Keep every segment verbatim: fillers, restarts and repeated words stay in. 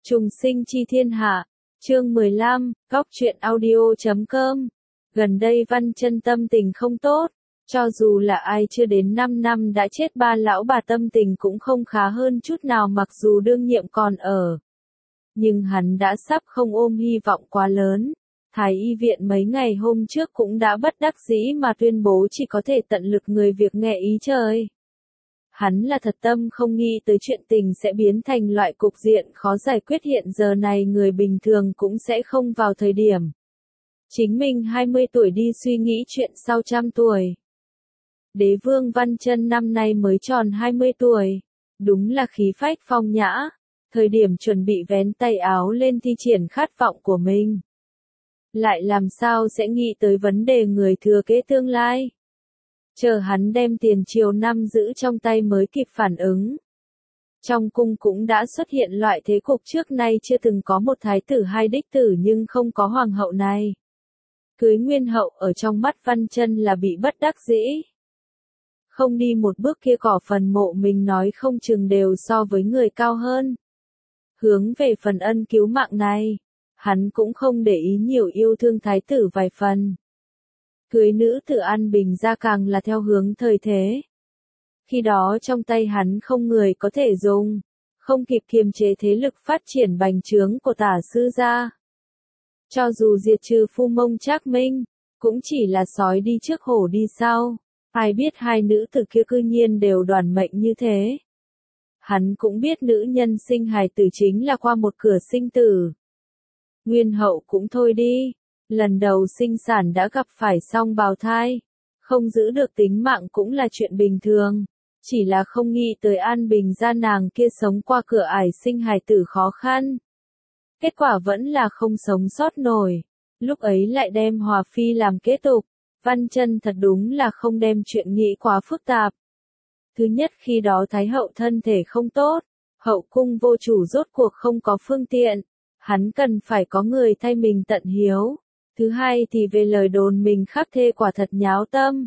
Trùng sinh chi thiên hạ, chương mười lăm, góc truyện audio chấm com. Gần đây Văn Chân tâm tình không tốt, cho dù là ai chưa đến năm năm đã chết ba lão bà tâm tình cũng không khá hơn chút nào mặc dù đương nhiệm còn ở. Nhưng hắn đã sắp không ôm hy vọng quá lớn. Thái y viện mấy ngày hôm trước cũng đã bất đắc dĩ mà tuyên bố chỉ có thể tận lực người việc nghe ý trời. Hắn là thật tâm không nghĩ tới chuyện tình sẽ biến thành loại cục diện khó giải quyết hiện giờ này người bình thường cũng sẽ không vào thời điểm. Chính mình hai mươi tuổi đi suy nghĩ chuyện sau trăm tuổi. Đế vương Văn Chân năm nay mới tròn hai mươi tuổi. Đúng là khí phách phong nhã. Thời điểm chuẩn bị vén tay áo lên thi triển khát vọng của mình. Lại làm sao sẽ nghĩ tới vấn đề người thừa kế tương lai. Chờ hắn đem tiền triều năm giữ trong tay mới kịp phản ứng. Trong cung cũng đã xuất hiện loại thế cục trước nay chưa từng có một thái tử hai đích tử nhưng không có hoàng hậu này. Cưới nguyên hậu ở trong mắt Văn Chân là bị bất đắc dĩ. Không đi một bước kia cỏ phần mộ mình nói không chừng đều so với người cao hơn. Hướng về phần ân cứu mạng này, hắn cũng không để ý nhiều yêu thương thái tử vài phần. Cưới nữ tử An Bình ra càng là theo hướng thời thế. Khi đó trong tay hắn không người có thể dùng, không kịp kiềm chế thế lực phát triển bành trướng của Tả sư gia. Cho dù diệt trừ Phu Mông Trác Minh, cũng chỉ là sói đi trước hổ đi sau. Ai biết hai nữ tử kia cư nhiên đều đoàn mệnh như thế. Hắn cũng biết nữ nhân sinh hài tử chính là qua một cửa sinh tử. Nguyên hậu cũng thôi đi. Lần đầu sinh sản đã gặp phải song bào thai, không giữ được tính mạng cũng là chuyện bình thường, chỉ là không nghĩ tới An Bình gia nàng kia sống qua cửa ải sinh hài tử khó khăn. Kết quả vẫn là không sống sót nổi, lúc ấy lại đem Hòa Phi làm kế tục, Văn Chân thật đúng là không đem chuyện nghĩ quá phức tạp. Thứ nhất khi đó Thái hậu thân thể không tốt, hậu cung vô chủ rốt cuộc không có phương tiện, hắn cần phải có người thay mình tận hiếu. Thứ hai thì về lời đồn mình khắc thê quả thật nháo tâm.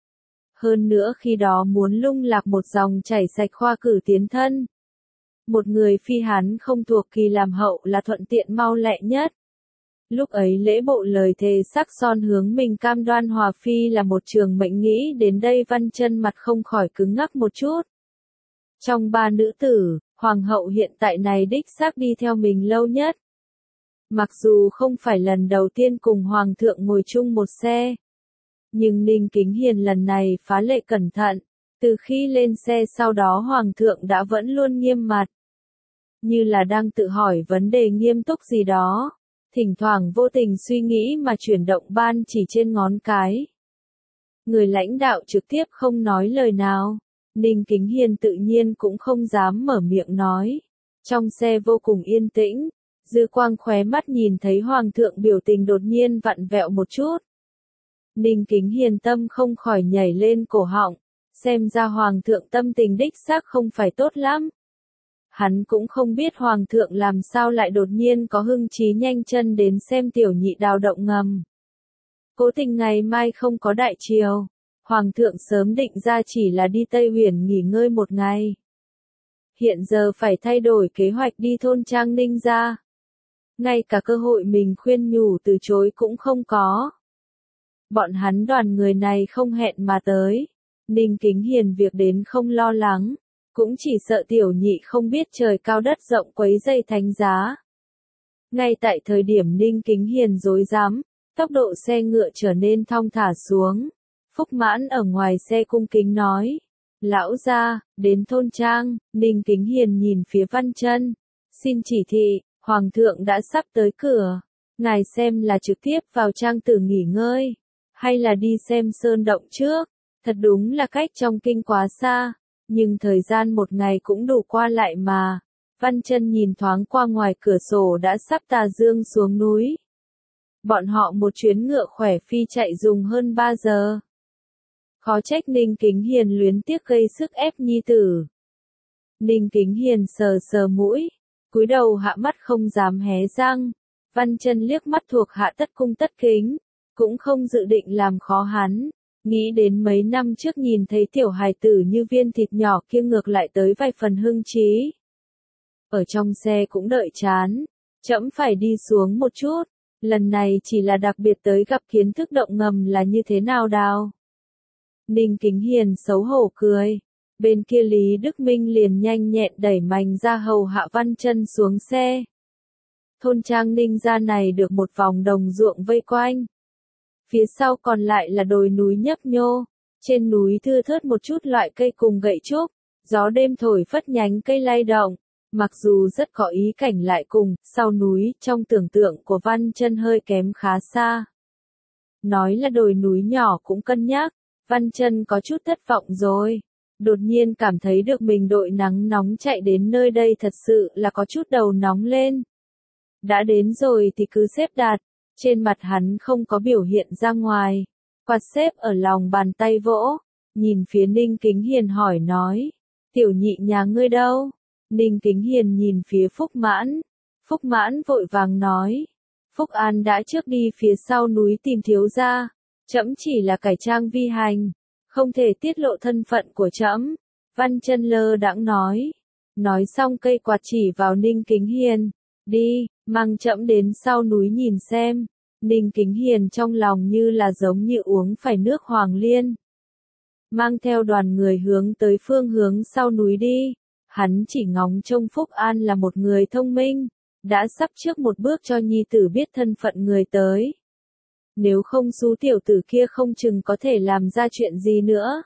Hơn nữa khi đó muốn lung lạc một dòng chảy sạch khoa cử tiến thân. Một người phi hắn không thuộc kỳ làm hậu là thuận tiện mau lẹ nhất. Lúc ấy lễ bộ lời thề sắc son hướng mình cam đoan Hòa Phi là một trường mệnh nghĩ đến đây Văn Chân mặt không khỏi cứng ngắc một chút. Trong ba nữ tử, Hoàng hậu hiện tại này đích xác đi theo mình lâu nhất. Mặc dù không phải lần đầu tiên cùng Hoàng thượng ngồi chung một xe. Nhưng Ninh Kính Hiền lần này phá lệ cẩn thận. Từ khi lên xe sau đó Hoàng thượng đã vẫn luôn nghiêm mặt. Như là đang tự hỏi vấn đề nghiêm túc gì đó. Thỉnh thoảng vô tình suy nghĩ mà chuyển động ban chỉ trên ngón cái. Người lãnh đạo trực tiếp không nói lời nào. Ninh Kính Hiền tự nhiên cũng không dám mở miệng nói. Trong xe vô cùng yên tĩnh. Dư quang khóe mắt nhìn thấy Hoàng thượng biểu tình đột nhiên vặn vẹo một chút. Ninh Kính Hiền tâm không khỏi nhảy lên cổ họng, xem ra Hoàng thượng tâm tình đích xác không phải tốt lắm. Hắn cũng không biết Hoàng thượng làm sao lại đột nhiên có hưng trí nhanh chân đến xem tiểu nhị đào động ngầm. Cố tình ngày mai không có đại triều, Hoàng thượng sớm định ra chỉ là đi Tây Huyền nghỉ ngơi một ngày. Hiện giờ phải thay đổi kế hoạch đi thôn Trang Ninh ra. Ngay cả cơ hội mình khuyên nhủ từ chối cũng không có. Bọn hắn đoàn người này không hẹn mà tới. Ninh Kính Hiền việc đến không lo lắng. Cũng chỉ sợ tiểu nhị không biết trời cao đất rộng quấy dây thánh giá. Ngay tại thời điểm Ninh Kính Hiền rối rắm, tốc độ xe ngựa trở nên thong thả xuống. Phúc Mãn ở ngoài xe cung kính nói. Lão gia, đến thôn Trang. Ninh Kính Hiền nhìn phía Văn Chân. Xin chỉ thị. Hoàng thượng đã sắp tới cửa, ngài xem là trực tiếp vào trang tử nghỉ ngơi, hay là đi xem sơn động trước, thật đúng là cách trong kinh quá xa, nhưng thời gian một ngày cũng đủ qua lại mà. Văn Chân nhìn thoáng qua ngoài cửa sổ đã sắp tà dương xuống núi. Bọn họ một chuyến ngựa khỏe phi chạy dùng hơn ba giờ. Khó trách Ninh Kính Hiền luyến tiếc gây sức ép nhi tử. Ninh Kính Hiền sờ sờ mũi. Cúi đầu hạ mắt không dám hé răng, Văn Chân liếc mắt thuộc hạ tất cung tất kính, cũng không dự định làm khó hắn, nghĩ đến mấy năm trước nhìn thấy tiểu hài tử như viên thịt nhỏ kia ngược lại tới vài phần hưng trí. ở trong xe cũng đợi chán, trẫm phải đi xuống một chút, lần này chỉ là đặc biệt tới gặp kiến thức động ngầm là như thế nào đào. Ninh Kính Hiền xấu hổ cười, bên kia Lý Đức Minh liền nhanh nhẹn đẩy mành ra hầu hạ Văn Chân xuống xe. Thôn trang Ninh gia này được một vòng đồng ruộng vây quanh. Phía sau còn lại là đồi núi nhấp nhô, trên núi thưa thớt một chút loại cây cùng gậy trúc, gió đêm thổi phất nhánh cây lay động, mặc dù rất có ý cảnh lại cùng, sau núi, trong tưởng tượng của Văn Chân hơi kém khá xa. Nói là đồi núi nhỏ cũng cân nhắc, Văn Chân có chút thất vọng rồi. Đột nhiên cảm thấy được mình đội nắng nóng chạy đến nơi đây thật sự là có chút đầu nóng lên. Đã đến rồi thì cứ xếp đặt, trên mặt hắn không có biểu hiện ra ngoài, quạt xếp ở lòng bàn tay vỗ, nhìn phía Ninh Kính Hiền hỏi nói, tiểu nhị nhà ngươi đâu? Ninh Kính Hiền nhìn phía Phúc Mãn, Phúc Mãn vội vàng nói, Phúc An đã trước đi phía sau núi tìm thiếu gia, trẫm chỉ là cải trang vi hành, không thể tiết lộ thân phận của trẫm. Văn Chân lơ đãng nói, nói xong cây quạt chỉ vào Ninh Kính Hiền, đi, mang trẫm đến sau núi nhìn xem. Ninh Kính Hiền trong lòng như là giống như uống phải nước hoàng liên. Mang theo đoàn người hướng tới phương hướng sau núi đi, hắn chỉ ngóng trông Phúc An là một người thông minh, đã sắp trước một bước cho nhi tử biết thân phận người tới. Nếu không xú tiểu tử kia không chừng có thể làm ra chuyện gì nữa.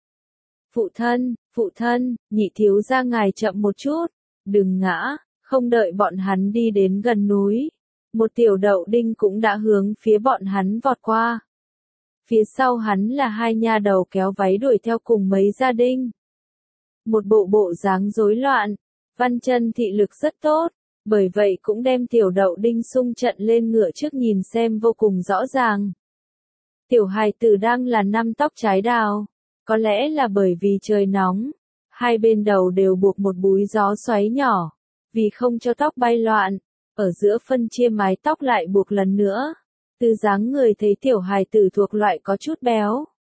Phụ thân, phụ thân, nhị thiếu gia ngài chậm một chút, đừng ngã, không đợi bọn hắn đi đến gần núi. Một tiểu đậu đinh cũng đã hướng phía bọn hắn vọt qua. Phía sau hắn là hai nha đầu kéo váy đuổi theo cùng mấy gia đình. Một bộ bộ dáng rối loạn, Văn Chân thị lực rất tốt, bởi vậy cũng đem tiểu đậu đinh xung trận lên ngựa trước nhìn xem vô cùng rõ ràng. Tiểu hài tử đang là năm tóc trái đào, có lẽ là bởi vì trời nóng, hai bên đầu đều buộc một búi gió xoáy nhỏ, vì không cho tóc bay loạn. Ở giữa phân chia mái tóc lại buộc lần nữa. Từ dáng người thấy tiểu hài tử thuộc loại có chút béo.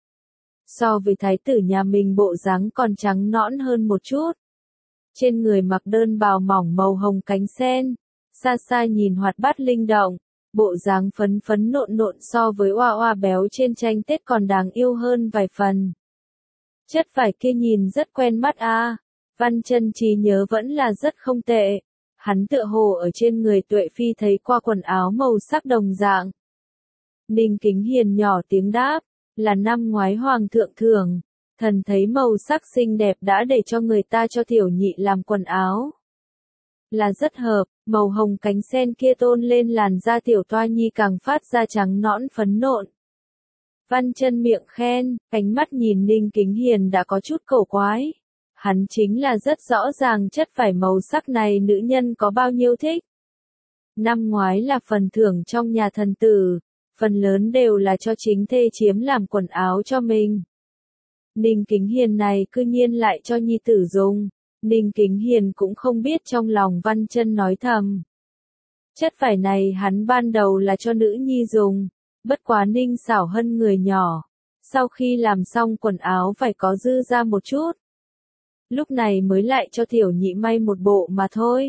So với thái tử nhà mình bộ dáng còn trắng nõn hơn một chút. Trên người mặc đơn bào mỏng màu hồng cánh sen. Xa xa nhìn hoạt bát linh động. Bộ dáng phấn phấn nộn nộn so với oa oa béo trên tranh Tết còn đáng yêu hơn vài phần. Chất vải kia nhìn rất quen mắt a. À. Văn Chân trí nhớ vẫn là rất không tệ. Hắn tựa hồ ở trên người Tuệ Phi thấy qua quần áo màu sắc đồng dạng. Ninh Kính Hiền nhỏ tiếng đáp, là năm ngoái hoàng thượng thưởng, thần thấy màu sắc xinh đẹp đã để cho người ta cho tiểu nhị làm quần áo. Là rất hợp, màu hồng cánh sen kia tôn lên làn da tiểu toa nhi càng phát ra trắng nõn phấn nộn. Văn Chân miệng khen, ánh mắt nhìn Ninh Kính Hiền đã có chút cổ quái. Hắn chính là rất rõ ràng chất vải màu sắc này nữ nhân có bao nhiêu thích. Năm ngoái là phần thưởng trong nhà thần tử, phần lớn đều là cho chính thê chiếm làm quần áo cho mình. Ninh Kính Hiền này cư nhiên lại cho nhi tử dùng, Ninh Kính Hiền cũng không biết trong lòng Văn Chân nói thầm. Chất vải này hắn ban đầu là cho nữ nhi dùng, bất quá Ninh Xảo Hân người nhỏ, sau khi làm xong quần áo phải có dư ra một chút. Lúc này mới lại cho tiểu nhị may một bộ mà thôi.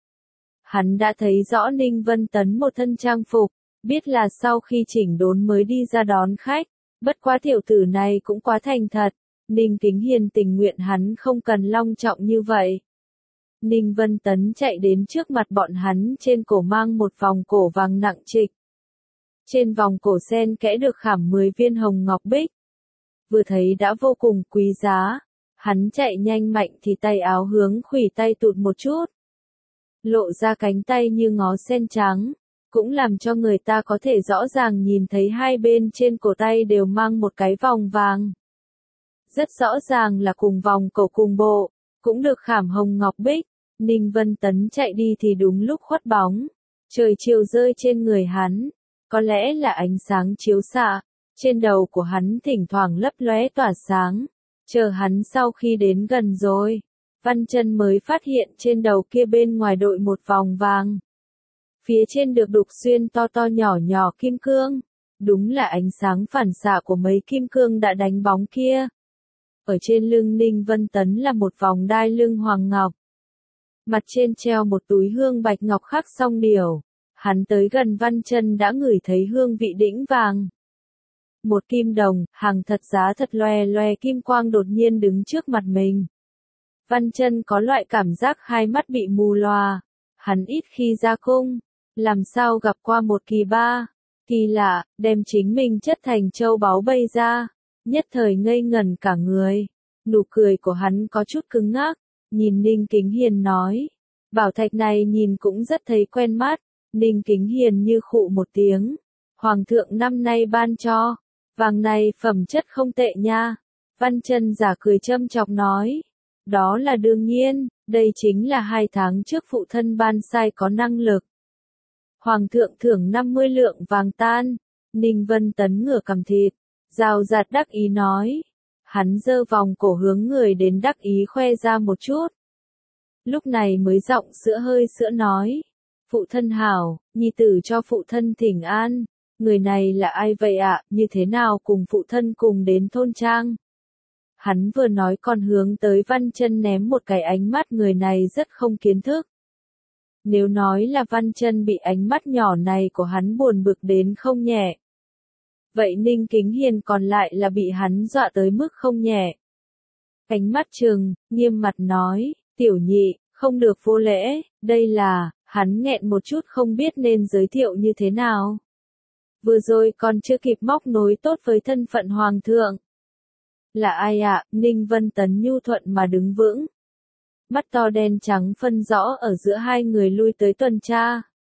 Hắn đã thấy rõ Ninh Vân Tấn một thân trang phục, biết là sau khi chỉnh đốn mới đi ra đón khách, bất quá tiểu tử này cũng quá thành thật, Ninh Kính Hiền tình nguyện hắn không cần long trọng như vậy. Ninh Vân Tấn chạy đến trước mặt bọn hắn trên cổ mang một vòng cổ vàng nặng trịch. Trên vòng cổ sen kẽ được khảm mười viên hồng ngọc bích. Vừa thấy đã vô cùng quý giá. Hắn chạy nhanh mạnh thì tay áo hướng khuỷu tay tụt một chút. Lộ ra cánh tay như ngó sen trắng, cũng làm cho người ta có thể rõ ràng nhìn thấy hai bên trên cổ tay đều mang một cái vòng vàng. Rất rõ ràng là cùng vòng cổ cùng bộ, cũng được khảm hồng ngọc bích. Ninh Vân Tấn chạy đi thì đúng lúc khuất bóng. Trời chiều rơi trên người hắn, có lẽ là ánh sáng chiếu xạ, trên đầu của hắn thỉnh thoảng lấp lóe tỏa sáng. Chờ hắn sau khi đến gần rồi, Văn Chân mới phát hiện trên đầu kia bên ngoài đội một vòng vàng. Phía trên được đục xuyên to to nhỏ nhỏ kim cương, đúng là ánh sáng phản xạ của mấy kim cương đã đánh bóng kia. Ở trên lưng Ninh Vân Tấn là một vòng đai lưng hoàng ngọc. mặt trên treo một túi hương bạch ngọc khắc song điểu. Hắn tới gần Văn Chân đã ngửi thấy hương vị đĩnh vàng. Một kim đồng, hàng thật giá thật loè loè kim quang đột nhiên đứng trước mặt mình. Văn Chân có loại cảm giác hai mắt bị mù lòa. Hắn ít khi ra cung, làm sao gặp qua một kỳ ba, kỳ lạ, đem chính mình chất thành châu báu bay ra, nhất thời ngây ngẩn cả người. Nụ cười của hắn có chút cứng ngắc, nhìn Ninh Kính Hiền nói, bảo thạch này nhìn cũng rất thấy quen mắt. Ninh Kính Hiền như khụ một tiếng, Hoàng thượng năm nay ban cho, vàng này phẩm chất không tệ nha. Văn Chân giả cười châm chọc nói, đó là đương nhiên, đây chính là hai tháng trước phụ thân ban sai có năng lực. Hoàng thượng thưởng năm mươi lượng vàng tan. Ninh Vân Tấn ngửa cằm thịt, rào rạt đắc ý nói. Hắn giơ vòng cổ hướng người đến đắc ý khoe ra một chút. Lúc này mới giọng sữa hơi sữa nói. Phụ thân hảo, nhi tử cho phụ thân thỉnh an. Người này là ai vậy ạ, à? Như thế nào cùng phụ thân cùng đến thôn trang? Hắn vừa nói còn hướng tới Văn Chân ném một cái ánh mắt người này rất không kiến thức. Nếu nói là Văn Chân bị ánh mắt nhỏ này của hắn buồn bực đến không nhẹ. Vậy Ninh Kính Hiền còn lại là bị hắn dọa tới mức không nhẹ. Ánh mắt trừng, nghiêm mặt nói, tiểu nhị, không được vô lễ, đây là, hắn nghẹn một chút không biết nên giới thiệu như thế nào. Vừa rồi còn chưa kịp móc nối tốt với thân phận hoàng thượng. Là ai ạ? À? Ninh Vân Tấn nhu thuận mà đứng vững. Mắt to đen trắng phân rõ ở giữa hai người lui tới tuần tra.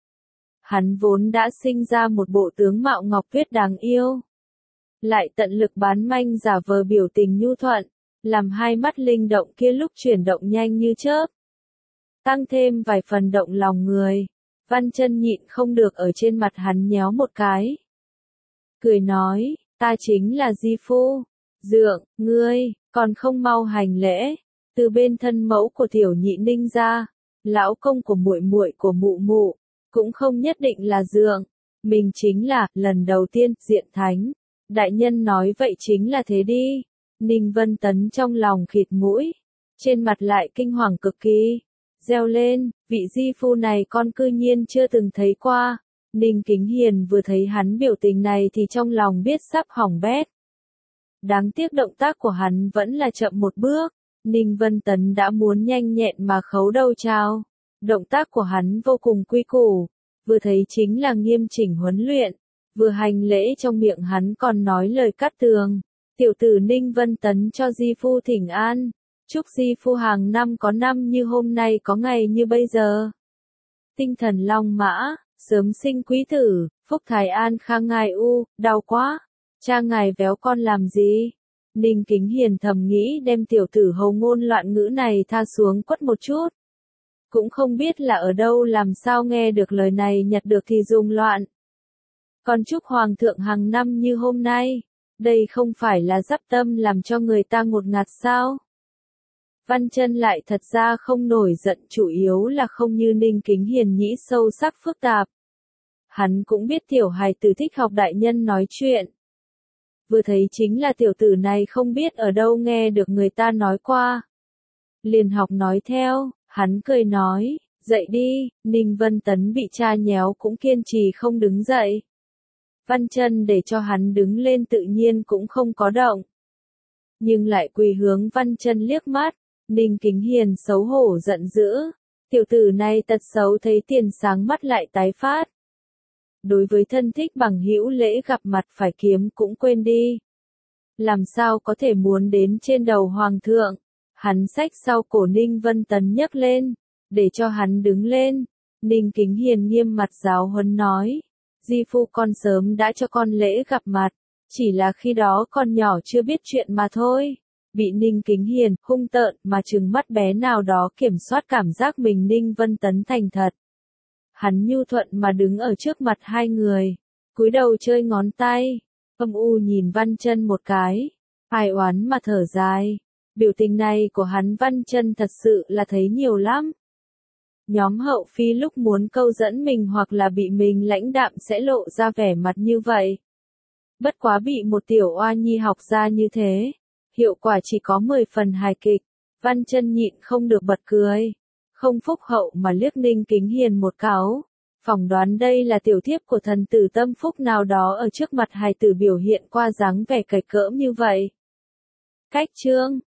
Hắn vốn đã sinh ra một bộ tướng mạo ngọc tuyết đáng yêu. Lại tận lực bán manh giả vờ biểu tình nhu thuận, làm hai mắt linh động kia lúc chuyển động nhanh như chớp. Tăng thêm vài phần động lòng người. Văn Chân nhịn không được ở trên mặt hắn nhéo một cái. Cười nói, ta chính là Di Phu. Dượng, ngươi, còn không mau hành lễ. Từ bên thân mẫu của tiểu nhị Ninh ra, lão công của muội muội của mụ mụ, cũng không nhất định là dượng. Mình chính là, lần đầu tiên, diện thánh. Đại nhân nói vậy chính là thế đi. Ninh Vân Tấn trong lòng khịt mũi, trên mặt lại kinh hoàng cực kỳ. Reo lên, vị Di Phu này con cư nhiên chưa từng thấy qua. Ninh Kính Hiền vừa thấy hắn biểu tình này thì trong lòng biết sắp hỏng bét. Đáng tiếc động tác của hắn vẫn là chậm một bước. Ninh Vân Tấn đã muốn nhanh nhẹn mà khấu đầu chào. Động tác của hắn vô cùng quy củ, vừa thấy chính là nghiêm chỉnh huấn luyện, vừa hành lễ trong miệng hắn còn nói lời cắt tường. Tiểu tử Ninh Vân Tấn cho Di Phu thỉnh an, chúc Di Phu hàng năm có năm như hôm nay có ngày như bây giờ. Tinh thần long mã, sớm sinh quý tử, phúc thái an khang ngài u, đau quá, cha ngài véo con làm gì? Ninh Kính Hiền thầm nghĩ đem tiểu tử hầu ngôn loạn ngữ này tha xuống quất một chút. Cũng không biết là ở đâu làm sao nghe được lời này nhặt được thì dùng loạn. Còn chúc hoàng thượng hàng năm như hôm nay, đây không phải là dắp tâm làm cho người ta ngột ngạt sao? Văn Chân lại thật ra không nổi giận, chủ yếu là không như Ninh Kính Hiền nghĩ sâu sắc phức tạp. Hắn cũng biết tiểu hài tử thích học đại nhân nói chuyện. Vừa thấy chính là tiểu tử này không biết ở đâu nghe được người ta nói qua. Liền học nói theo, hắn cười nói, dậy đi. Ninh Vân Tấn bị cha nhéo cũng kiên trì không đứng dậy. Văn Chân để cho hắn đứng lên tự nhiên cũng không có động. Nhưng lại quỳ hướng Văn Chân liếc mắt. Ninh Kính Hiền xấu hổ giận dữ. Tiểu tử này tật xấu thấy tiền sáng mắt lại tái phát. Đối với thân thích bằng hữu lễ gặp mặt phải kiếm cũng quên đi. Làm sao có thể muốn đến trên đầu hoàng thượng. Hắn xách sau cổ Ninh Vân Tấn nhấc lên, để cho hắn đứng lên. Ninh Kính Hiền nghiêm mặt giáo huấn nói, Di Phu con sớm đã cho con lễ gặp mặt, chỉ là khi đó con nhỏ chưa biết chuyện mà thôi. Bị Ninh Kính Hiền hung tợn mà trừng mắt bé nào đó kiểm soát cảm giác mình Ninh Vân Tấn thành thật. Hắn nhu thuận mà đứng ở trước mặt hai người, cúi đầu chơi ngón tay, âm u nhìn Văn Chân một cái, ai oán mà thở dài. Biểu tình này của hắn Văn Chân thật sự là thấy nhiều lắm. Nhóm hậu phi lúc muốn câu dẫn mình hoặc là bị mình lãnh đạm sẽ lộ ra vẻ mặt như vậy. Bất quá bị một tiểu oa nhi học ra như thế, hiệu quả chỉ có mười phần hài kịch. Văn Chân nhịn không được bật cười. không phúc hậu mà liếc Ninh Kính Hiền một cái. Phỏng đoán đây là tiểu thiếp của thần tử tâm phúc nào đó ở trước mặt hài tử biểu hiện qua dáng vẻ cày cỡm như vậy. Cách chương